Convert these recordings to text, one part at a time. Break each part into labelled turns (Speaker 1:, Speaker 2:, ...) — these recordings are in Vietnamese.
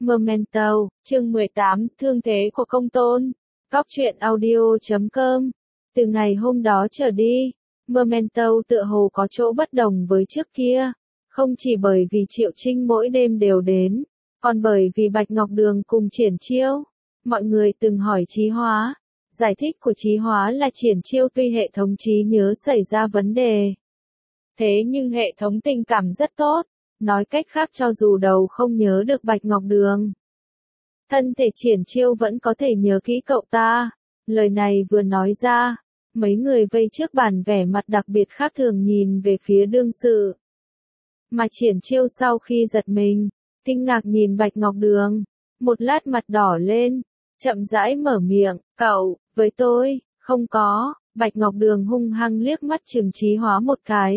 Speaker 1: Memento, chương 18, thương thế của công tôn. Góc truyện audio.com. Từ ngày hôm đó trở đi, Memento tựa hồ có chỗ bất đồng với trước kia. Không chỉ bởi vì Triệu Trinh mỗi đêm đều đến, còn bởi vì Bạch Ngọc Đường cùng Triển Chiêu. Mọi người từng hỏi Chí Hóa. Giải thích của Chí Hóa là Triển Chiêu tuy hệ thống trí nhớ xảy ra vấn đề. Thế nhưng hệ thống tình cảm rất tốt. Nói cách khác cho dù đầu không nhớ được Bạch Ngọc Đường, thân thể Triển Chiêu vẫn có thể nhớ kỹ cậu ta. Lời này vừa nói ra, mấy người vây trước bàn vẻ mặt đặc biệt khác thường nhìn về phía đương sự. Mà Triển Chiêu sau khi giật mình, kinh ngạc nhìn Bạch Ngọc Đường, một lát mặt đỏ lên, chậm rãi mở miệng, cậu, với tôi, không có. Bạch Ngọc Đường hung hăng liếc mắt trừng Chí Hóa một cái.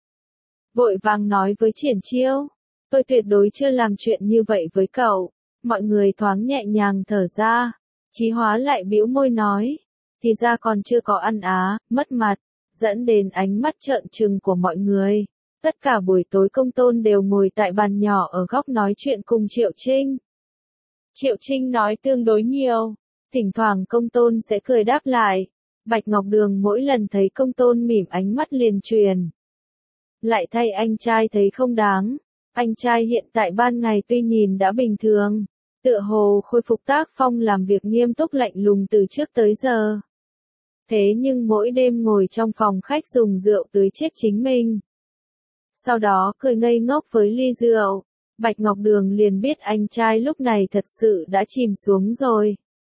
Speaker 1: Vội vàng nói với Triển Chiêu, tôi tuyệt đối chưa làm chuyện như vậy với cậu. Mọi người thoáng nhẹ nhàng thở ra. Chí Hóa lại bĩu môi nói, thì ra còn chưa có ăn á, mất mặt, dẫn đến ánh mắt trợn trừng của mọi người. Tất cả buổi tối công tôn đều ngồi tại bàn nhỏ ở góc nói chuyện cùng Triệu Trinh. Triệu Trinh nói tương đối nhiều, thỉnh thoảng công tôn sẽ cười đáp lại. Bạch Ngọc Đường mỗi lần thấy công tôn mỉm ánh mắt liền truyền lại thay anh trai thấy không đáng. Anh trai hiện tại ban ngày tuy nhìn đã bình thường, tựa hồ khôi phục tác phong làm việc nghiêm túc lạnh lùng từ trước tới giờ. Thế nhưng mỗi đêm ngồi trong phòng khách dùng rượu tưới chết chính mình. Sau đó cười ngây ngốc với ly rượu, Bạch Ngọc Đường liền biết anh trai lúc này thật sự đã chìm xuống rồi.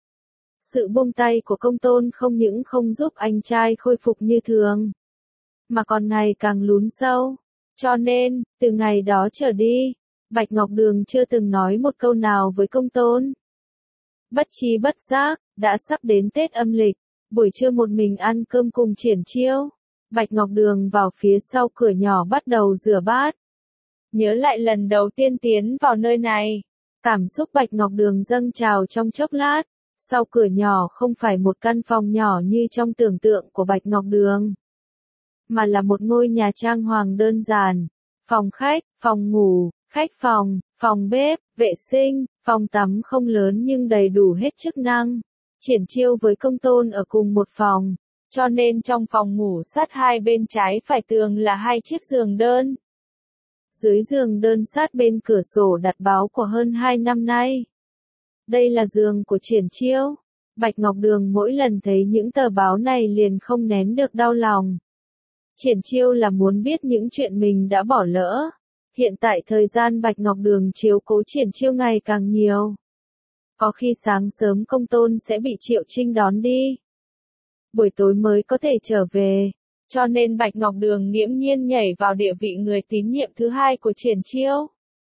Speaker 1: Sự buông tay của công tôn không những không giúp anh trai khôi phục như thường, mà còn ngày càng lún sâu. Cho nên, từ ngày đó trở đi, Bạch Ngọc Đường chưa từng nói một câu nào với công tôn. Bất tri bất giác, đã sắp đến Tết âm lịch, buổi trưa một mình ăn cơm cùng Triển Chiêu. Bạch Ngọc Đường vào phía sau cửa nhỏ bắt đầu rửa bát. Nhớ lại lần đầu tiên tiến vào nơi này, cảm xúc Bạch Ngọc Đường dâng trào trong chốc lát. Sau cửa nhỏ không phải một căn phòng nhỏ như trong tưởng tượng của Bạch Ngọc Đường, mà là một ngôi nhà trang hoàng đơn giản. Phòng khách, phòng ngủ, khách phòng, phòng bếp, vệ sinh, phòng tắm không lớn nhưng đầy đủ hết chức năng. Triển Chiêu với công tôn ở cùng một phòng, cho nên trong phòng ngủ sát hai bên trái phải tường là hai chiếc giường đơn. Dưới giường đơn sát bên cửa sổ đặt báo của hơn 2 năm nay. Đây là giường của Triển Chiêu. Bạch Ngọc Đường mỗi lần thấy những tờ báo này liền không nén được đau lòng. Triển Chiêu là muốn biết những chuyện mình đã bỏ lỡ. Hiện tại thời gian Bạch Ngọc Đường chiếu cố Triển Chiêu ngày càng nhiều. Có khi sáng sớm công tôn sẽ bị Triệu Trinh đón đi, buổi tối mới có thể trở về. Cho nên Bạch Ngọc Đường nghiễm nhiên nhảy vào địa vị người tín nhiệm thứ hai của Triển Chiêu.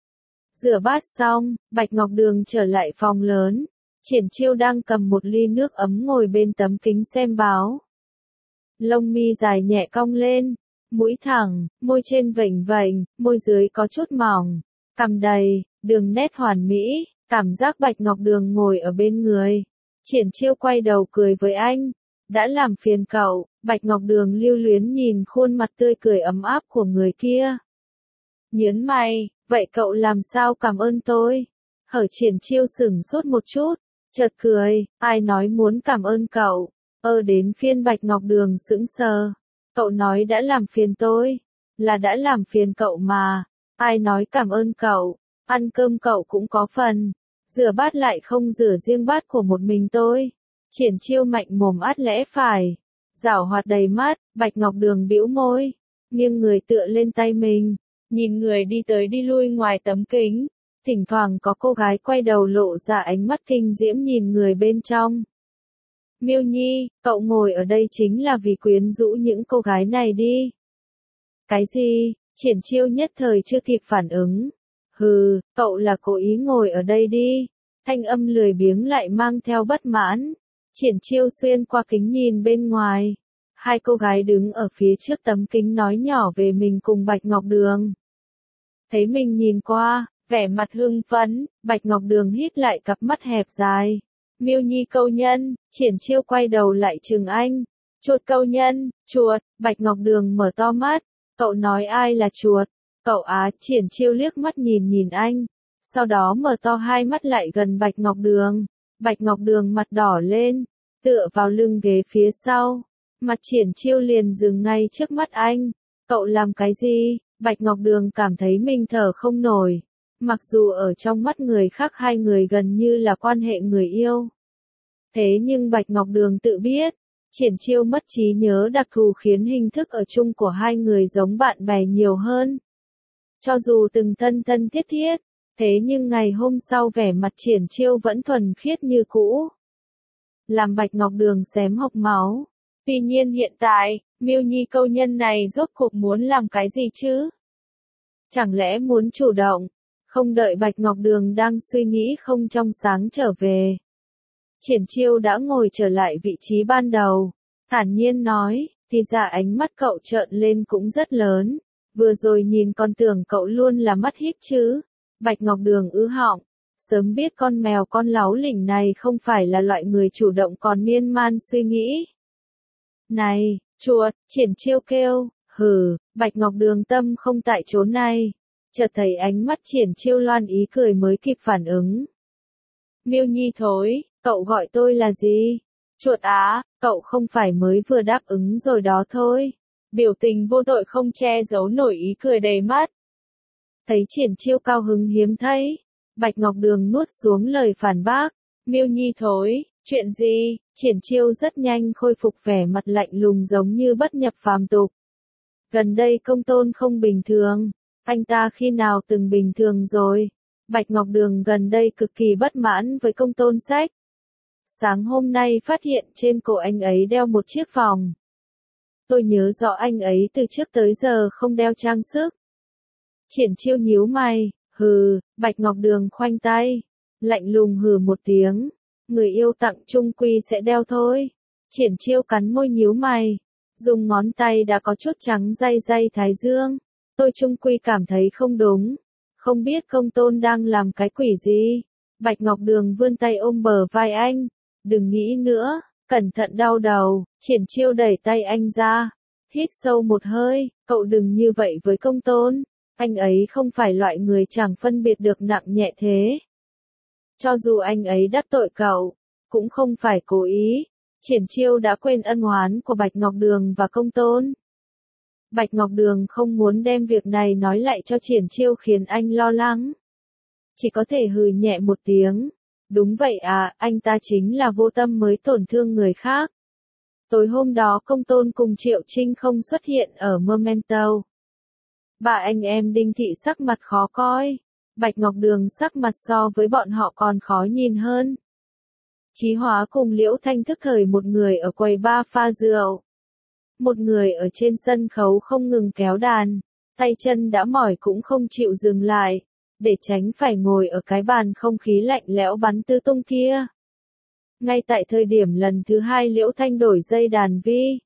Speaker 1: Rửa bát xong, Bạch Ngọc Đường trở lại phòng lớn. Triển Chiêu đang cầm một ly nước ấm ngồi bên tấm kính xem báo. Lông mi dài nhẹ cong lên, mũi thẳng, môi trên vểnh vểnh, môi dưới có chút mỏng, cằm đầy, đường nét hoàn mỹ, cảm giác Bạch Ngọc Đường ngồi ở bên người. Triển Chiêu quay đầu cười với anh, đã làm phiền cậu. Bạch Ngọc Đường lưu luyến nhìn khuôn mặt tươi cười ấm áp của người kia. Nhớn mày, vậy cậu làm sao cảm ơn tôi? Hở Triển Chiêu sửng sốt một chút, chợt cười, ai nói muốn cảm ơn cậu? Đến phiên Bạch Ngọc Đường sững sờ. Cậu nói đã làm phiền tôi, là đã làm phiền cậu mà. Ai nói cảm ơn cậu? Ăn cơm cậu cũng có phần, rửa bát lại không rửa riêng bát của một mình tôi. Triển Chiêu mạnh mồm át lẽ phải, giảo hoạt đầy mắt. Bạch Ngọc Đường bĩu môi, nghiêng người tựa lên tay mình, nhìn người đi tới đi lui ngoài tấm kính. Thỉnh thoảng có cô gái quay đầu lộ ra ánh mắt kinh diễm nhìn người bên trong. Miêu Nhi, cậu ngồi ở đây chính là vì quyến rũ những cô gái này đi. Cái gì? Triển Chiêu nhất thời chưa kịp phản ứng. Hừ, cậu là cố ý ngồi ở đây đi. Thanh âm lười biếng lại mang theo bất mãn. Triển Chiêu xuyên qua kính nhìn bên ngoài. Hai cô gái đứng ở phía trước tấm kính nói nhỏ về mình cùng Bạch Ngọc Đường. Thấy mình nhìn qua, vẻ mặt hưng phấn, Bạch Ngọc Đường hít lại cặp mắt hẹp dài. Miêu Nhi câu nhân. Triển Chiêu quay đầu lại trừng anh. Chuột câu nhân, chuột. Bạch Ngọc Đường mở to mắt. Cậu nói ai là chuột? Cậu á? Triển Chiêu liếc mắt nhìn anh. sau đó mở to hai mắt lại gần Bạch Ngọc Đường. Bạch Ngọc Đường mặt đỏ lên, tựa vào lưng ghế phía sau. Mặt Triển Chiêu liền dừng ngay trước mắt anh. Cậu làm cái gì? Bạch Ngọc Đường cảm thấy mình thở không nổi. Mặc dù ở trong mắt người khác hai người gần như là quan hệ người yêu. Thế nhưng Bạch Ngọc Đường tự biết, Triển Chiêu mất trí nhớ đặc thù khiến hình thức ở chung của hai người giống bạn bè nhiều hơn. Cho dù từng thân thân thiết thiết, thế nhưng ngày hôm sau vẻ mặt Triển Chiêu vẫn thuần khiết như cũ. Làm Bạch Ngọc Đường xém hộc máu. Tuy nhiên hiện tại, Miêu Nhi câu nhân này rốt cuộc muốn làm cái gì chứ? Chẳng lẽ muốn chủ động? Không đợi Bạch Ngọc Đường đang suy nghĩ không trong sáng trở về. Triển Chiêu đã ngồi trở lại vị trí ban đầu. Thản nhiên nói, thì ra ánh mắt cậu trợn lên cũng rất lớn. Vừa rồi nhìn còn tưởng cậu luôn là mắt híp chứ. Bạch Ngọc Đường ứ họng. Sớm biết con mèo con láu lỉnh này không phải là loại người chủ động còn miên man suy nghĩ. Này, chuột, Triển Chiêu kêu, hừ, Bạch Ngọc Đường tâm không tại chỗ này. Chợt thấy ánh mắt Triển Chiêu loan ý cười mới kịp phản ứng. Miêu Nhi thối, cậu gọi tôi là gì? Chuột á, cậu không phải mới vừa đáp ứng rồi đó thôi. Biểu tình vô tội không che giấu nổi ý cười đầy mắt. Thấy Triển Chiêu cao hứng hiếm thấy. Bạch Ngọc Đường nuốt xuống lời phản bác. Miêu Nhi thối, chuyện gì? Triển Chiêu rất nhanh khôi phục vẻ mặt lạnh lùng giống như bất nhập phàm tục. Gần đây Công Tôn không bình thường. Anh ta khi nào từng bình thường rồi? Bạch Ngọc Đường gần đây cực kỳ bất mãn với Công Tôn Sách. Sáng hôm nay phát hiện trên cổ anh ấy đeo một chiếc vòng. Tôi nhớ rõ anh ấy từ trước tới giờ không đeo trang sức. Triển Chiêu nhíu mày, hừ, Bạch Ngọc Đường khoanh tay, lạnh lùng hừ một tiếng. Người yêu tặng chung quy sẽ đeo thôi. Triển Chiêu cắn môi nhíu mày, dùng ngón tay đã có chút trắng day day thái dương. Tôi chung quy cảm thấy không đúng. Không biết Công Tôn đang làm cái quỷ gì. Bạch Ngọc Đường vươn tay ôm bờ vai anh. Đừng nghĩ nữa, cẩn thận đau đầu. Triển Chiêu đẩy tay anh ra. Hít sâu một hơi, cậu đừng như vậy với Công Tôn. Anh ấy không phải loại người chẳng phân biệt được nặng nhẹ thế. Cho dù anh ấy đắc tội cậu, cũng không phải cố ý. Triển Chiêu đã quên ân oán của Bạch Ngọc Đường và Công Tôn. Bạch Ngọc Đường không muốn đem việc này nói lại cho Triển Chiêu khiến anh lo lắng. Chỉ có thể hừ nhẹ một tiếng. Đúng vậy à, anh ta chính là vô tâm mới tổn thương người khác. Tối hôm đó Công Tôn cùng Triệu Trinh không xuất hiện ở Memento. Ba anh em Đinh Thị sắc mặt khó coi. Bạch Ngọc Đường sắc mặt so với bọn họ còn khó nhìn hơn. Chí Hóa cùng Liễu Thanh thức thời một người ở quầy bar pha rượu. Một người ở trên sân khấu không ngừng kéo đàn. Tay chân đã mỏi cũng không chịu dừng lại. Để tránh phải ngồi ở cái bàn không khí lạnh lẽo bắn tứ tung kia. Ngay tại thời điểm lần thứ hai Liễu Thanh đổi dây đàn vi.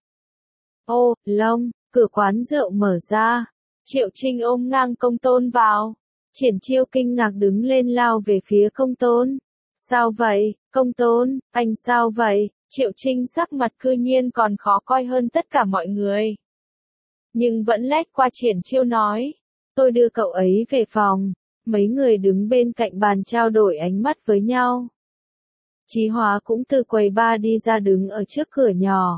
Speaker 1: Ô, Long, cửa quán rượu mở ra. Triệu Trinh ôm ngang Công Tôn vào. Triển Chiêu kinh ngạc đứng lên lao về phía Công Tôn. Sao vậy, Công Tôn, anh sao vậy? Triệu Trinh sắc mặt cư nhiên còn khó coi hơn tất cả mọi người. Nhưng vẫn lách qua Triển Chiêu nói. Tôi đưa cậu ấy về phòng. Mấy người đứng bên cạnh bàn trao đổi ánh mắt với nhau. Chí Hóa cũng từ quầy bar đi ra đứng ở trước cửa nhỏ.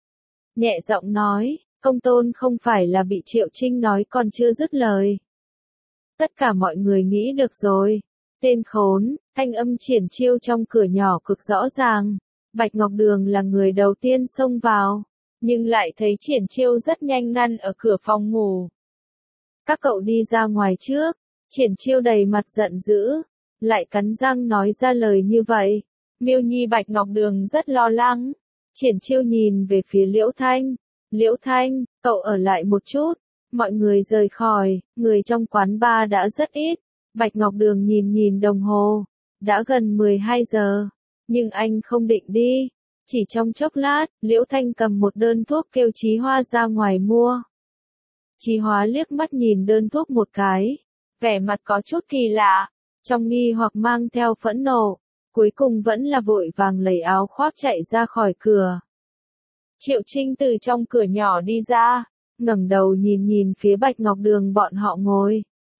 Speaker 1: Nhẹ giọng nói, Công Tôn không phải là bị Triệu Trinh nói còn chưa dứt lời. Tất cả mọi người nghĩ được rồi. Tên khốn, thanh âm Triển Chiêu trong cửa nhỏ cực rõ ràng. Bạch Ngọc Đường là người đầu tiên xông vào, nhưng lại thấy Triển Chiêu rất nhanh ngăn ở cửa phòng ngủ. Các cậu đi ra ngoài trước. Triển Chiêu đầy mặt giận dữ, lại cắn răng nói ra lời như vậy. Miêu Nhi Bạch Ngọc Đường rất lo lắng. Triển Chiêu nhìn về phía Liễu Thanh. Liễu Thanh, cậu ở lại một chút. Mọi người rời khỏi, người trong quán bar đã rất ít. Bạch Ngọc Đường nhìn nhìn đồng hồ. Đã gần 12 giờ. Nhưng anh không định đi. Chỉ trong chốc lát, Liễu Thanh cầm một đơn thuốc kêu Chí Hóa ra ngoài mua. Chí Hóa liếc mắt nhìn đơn thuốc một cái. Vẻ mặt có chút kỳ lạ. Trong nghi hoặc mang theo phẫn nộ. Cuối cùng vẫn là vội vàng lấy áo khoác chạy ra khỏi cửa. Triệu Trinh từ trong cửa nhỏ đi ra. Ngẩng đầu nhìn nhìn phía Bạch Ngọc Đường bọn họ ngồi.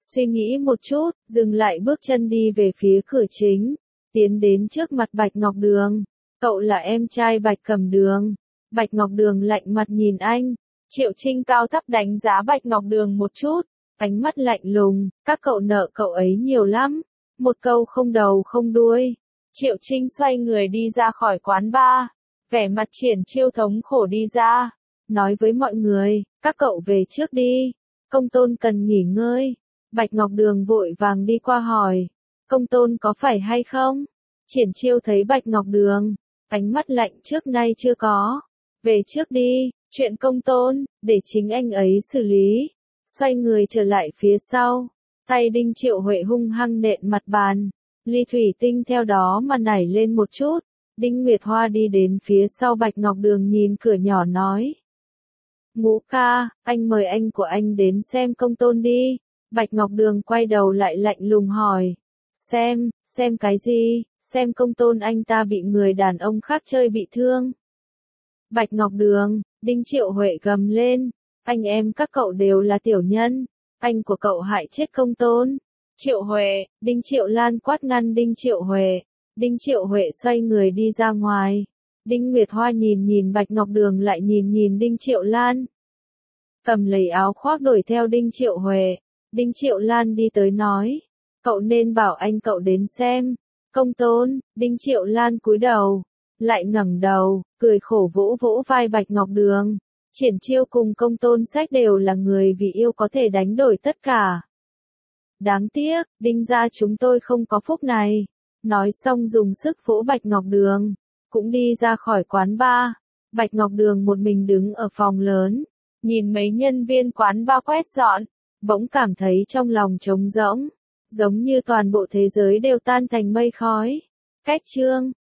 Speaker 1: Suy nghĩ một chút, dừng lại bước chân đi về phía cửa chính, tiến đến trước mặt Bạch Ngọc Đường. Cậu là em trai Bạch Cẩm Đường. Bạch Ngọc Đường lạnh mặt nhìn anh. Triệu Trinh cao thấp đánh giá Bạch Ngọc Đường một chút, ánh mắt lạnh lùng, các cậu nợ cậu ấy nhiều lắm. Một câu không đầu không đuôi. Triệu Trinh xoay người đi ra khỏi quán bar, vẻ mặt Triển Chiêu thống khổ đi ra, nói với mọi người, các cậu về trước đi, Công Tôn cần nghỉ ngơi. Bạch Ngọc Đường vội vàng đi qua hỏi, Công Tôn có phải hay không? Triển Chiêu thấy Bạch Ngọc Đường, ánh mắt lạnh trước nay chưa có. Về trước đi, chuyện Công Tôn, để chính anh ấy xử lý. Xoay người trở lại phía sau, tay Đinh Triệu Huệ hung hăng nện mặt bàn, ly thủy tinh theo đó mà nảy lên một chút. Đinh Nguyệt Hoa đi đến phía sau Bạch Ngọc Đường nhìn cửa nhỏ nói. Ngũ ca, anh mời anh của anh đến xem Công Tôn đi. Bạch Ngọc Đường quay đầu lại lạnh lùng hỏi. Xem cái gì, xem Công Tôn anh ta bị người đàn ông khác chơi bị thương. Bạch Ngọc Đường, Đinh Triệu Huệ gầm lên, anh em các cậu đều là tiểu nhân, anh của cậu hại chết Công Tôn. Triệu Huệ, Đinh Triệu Lan quát ngăn Đinh Triệu Huệ. Đinh Triệu Huệ xoay người đi ra ngoài. Đinh Nguyệt Hoa nhìn Bạch Ngọc Đường lại nhìn Đinh Triệu Lan. Cầm lấy áo khoác đuổi theo Đinh Triệu Huệ. Đinh Triệu Lan đi tới nói, cậu nên bảo anh cậu đến xem. Công Tôn. Đinh Triệu Lan cúi đầu, lại ngẩng đầu, cười khổ vỗ vỗ vai Bạch Ngọc Đường. Triển Chiêu cùng Công Tôn Sách đều là người vì yêu có thể đánh đổi tất cả. Đáng tiếc, Đinh gia chúng tôi không có phúc này. Nói xong dùng sức vỗ Bạch Ngọc Đường, cũng đi ra khỏi quán bar. Bạch Ngọc Đường một mình đứng ở phòng lớn, nhìn mấy nhân viên quán bar quét dọn, bỗng cảm thấy trong lòng trống rỗng, giống như toàn bộ thế giới đều tan thành mây khói. Cách chương